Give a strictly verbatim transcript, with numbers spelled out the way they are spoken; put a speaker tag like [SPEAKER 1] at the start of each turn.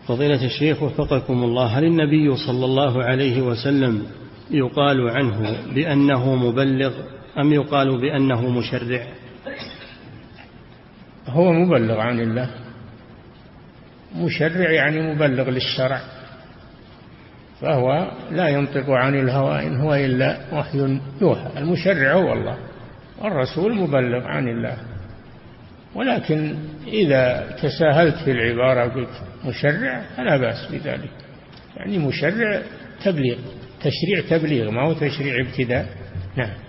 [SPEAKER 1] فضيلة الشيخ وفقكم الله، هل النبي صلى الله عليه وسلم يقال عنه بأنه مبلغ أم يقال بأنه مشرع؟
[SPEAKER 2] هو مبلغ عن الله، مشرع يعني مبلغ للشرع، فهو لا ينطق عن الهوى إن هو إلا وحي يوحى. المشرع هو الله، والرسول مبلغ عن الله. ولكن إذا تساهلت في العبارة قلت مشرع فلا بأس بذلك، يعني مشرع تبليغ، تشريع تبليغ، ما هو تشريع ابتداء. نعم.